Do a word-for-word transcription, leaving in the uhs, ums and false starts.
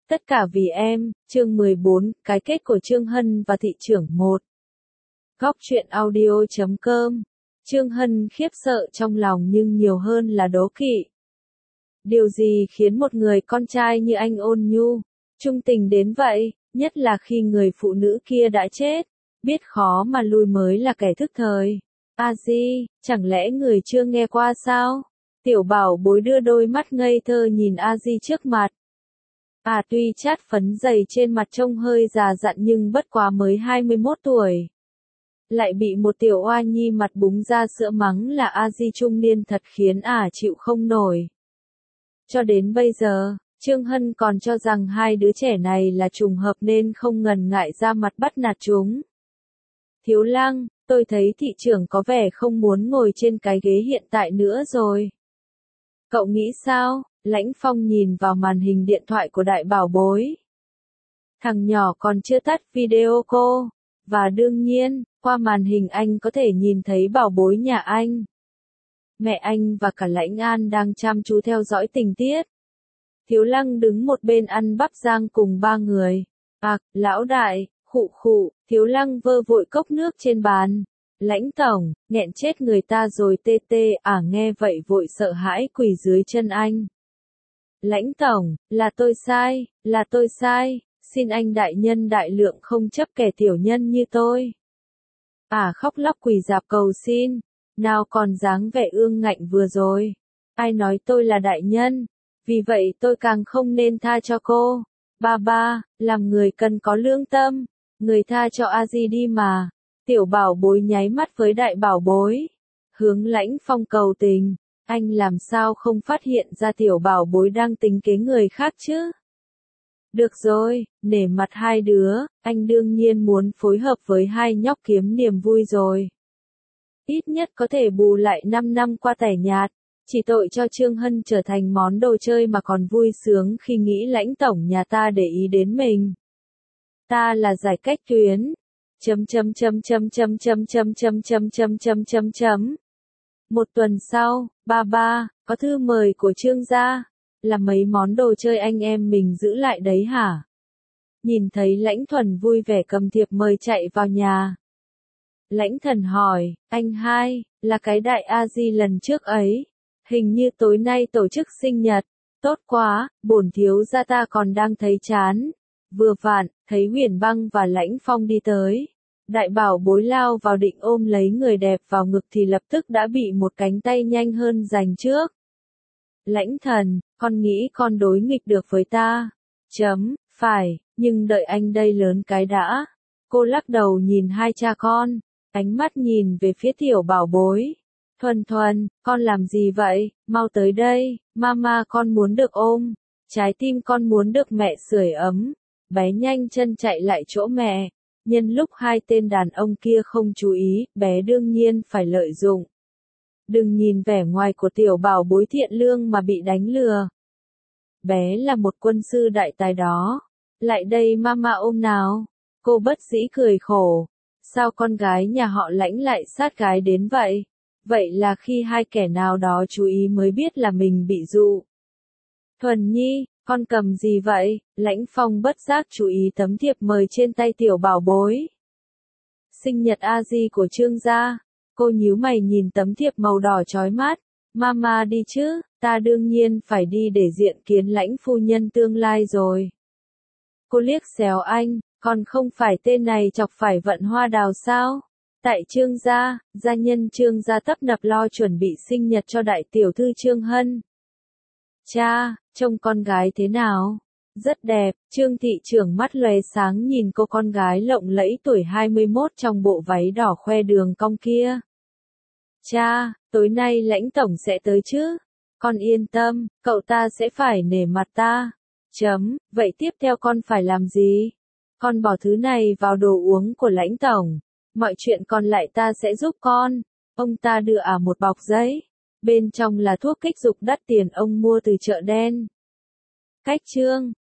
Tất cả vì em, chương mười bốn, cái kết của Trương Hân và thị trưởng một. Góc truyện audio chấm com. Trương Hân khiếp sợ trong lòng nhưng nhiều hơn là đố kỵ. Điều gì khiến một người con trai như anh ôn nhu, trung tình đến vậy, nhất là khi người phụ nữ kia đã chết, biết khó mà lui mới là kẻ thức thời. A Di, chẳng lẽ người chưa nghe qua sao? Tiểu bảo bối đưa đôi mắt ngây thơ nhìn A Di trước mặt. À tuy chát phấn dày trên mặt trông hơi già dặn nhưng bất quá mới hai mươi mốt tuổi. Lại bị một tiểu oa nhi mặt búng ra sữa mắng là A Di trung niên thật khiến ả chịu không nổi. Cho đến bây giờ, Trương Hân còn cho rằng hai đứa trẻ này là trùng hợp nên không ngần ngại ra mặt bắt nạt chúng. Thiếu Lăng, tôi thấy thị trưởng có vẻ không muốn ngồi trên cái ghế hiện tại nữa rồi. Cậu nghĩ sao? Lãnh Phong nhìn vào màn hình điện thoại của đại bảo bối. Thằng nhỏ còn chưa tắt video cô. Và đương nhiên, qua màn hình anh có thể nhìn thấy bảo bối nhà anh. Mẹ anh và cả Lãnh An đang chăm chú theo dõi tình tiết. Thiếu Lăng đứng một bên ăn bắp rang cùng ba người. À, lão đại, khụ khụ, Thiếu Lăng vơ vội cốc nước trên bàn. Lãnh tổng, nghẹn chết người ta rồi tê tê, à nghe vậy vội sợ hãi quỳ dưới chân anh. Lãnh tổng, là tôi sai, là tôi sai, xin anh đại nhân đại lượng không chấp kẻ tiểu nhân như tôi. À khóc lóc quỳ dạp cầu xin, nào còn dáng vẻ ương ngạnh vừa rồi. Ai nói tôi là đại nhân, vì vậy tôi càng không nên tha cho cô. Ba ba, làm người cần có lương tâm, người tha cho A Di đi mà. Tiểu bảo bối nháy mắt với đại bảo bối. Hướng Lãnh Phong cầu tình. Anh làm sao không phát hiện ra tiểu bảo bối đang tính kế người khác chứ? Được rồi, nể mặt hai đứa, anh đương nhiên muốn phối hợp với hai nhóc kiếm niềm vui rồi. Ít nhất có thể bù lại năm năm qua tẻ nhạt, chỉ tội cho Trương Hân trở thành món đồ chơi mà còn vui sướng khi nghĩ Lãnh tổng nhà ta để ý đến mình. Ta là giải cách tuyến. Chấm chấm chấm chấm chấm chấm chấm chấm chấm chấm chấm chấm chấm. Một tuần sau, ba ba, có thư mời của Trương gia, là mấy món đồ chơi anh em mình giữ lại đấy hả? Nhìn thấy Lãnh Thuần vui vẻ cầm thiệp mời chạy vào nhà. Lãnh Thần hỏi, anh hai, là cái đại A Di lần trước ấy, hình như tối nay tổ chức sinh nhật, tốt quá, bổn thiếu gia ta còn đang thấy chán. Vừa vặn, thấy Huyền Băng và Lãnh Phong đi tới. Đại bảo bối lao vào định ôm lấy người đẹp vào ngực thì lập tức đã bị một cánh tay nhanh hơn giành trước. Lãnh Thần, con nghĩ con đối nghịch được với ta. Chấm, phải, nhưng đợi anh đây lớn cái đã. Cô lắc đầu nhìn hai cha con, ánh mắt nhìn về phía tiểu bảo bối. Thuần Thuần, con làm gì vậy, mau tới đây, mama con muốn được ôm. Trái tim con muốn được mẹ sưởi ấm. Bé nhanh chân chạy lại chỗ mẹ. Nhân lúc hai tên đàn ông kia không chú ý, bé đương nhiên phải lợi dụng. Đừng nhìn vẻ ngoài của tiểu bảo bối thiện lương mà bị đánh lừa. Bé là một quân sư đại tài đó. Lại đây mama ôm nào. Cô bất dĩ cười khổ. Sao con gái nhà họ Lãnh lại sát gái đến vậy? Vậy là khi hai kẻ nào đó chú ý mới biết là mình bị dụ. Thuần Nhi, con cầm gì vậy? Lãnh Phong bất giác chú ý tấm thiệp mời trên tay tiểu bảo bối. Sinh nhật A Di của Trương gia. Cô nhíu mày nhìn tấm thiệp màu đỏ chói mắt. Mama đi chứ, ta đương nhiên phải đi để diện kiến Lãnh phu nhân tương lai rồi. Cô liếc xéo anh, còn không phải tên này chọc phải vận hoa đào sao? Tại Trương gia, gia nhân Trương gia tấp nập lo chuẩn bị sinh nhật cho đại tiểu thư Trương Hân. Cha, trông con gái thế nào? Rất đẹp, Trương thị trưởng mắt lóe sáng nhìn cô con gái lộng lẫy tuổi hai mươi mốt trong bộ váy đỏ khoe đường cong kia. Cha, tối nay Lãnh tổng sẽ tới chứ? Con yên tâm, cậu ta sẽ phải nể mặt ta. Chấm, vậy tiếp theo con phải làm gì? Con bỏ thứ này vào đồ uống của Lãnh tổng. Mọi chuyện còn lại ta sẽ giúp con. Ông ta đưa ả một bọc giấy. Bên trong là thuốc kích dục đắt tiền ông mua từ chợ đen. Cách chương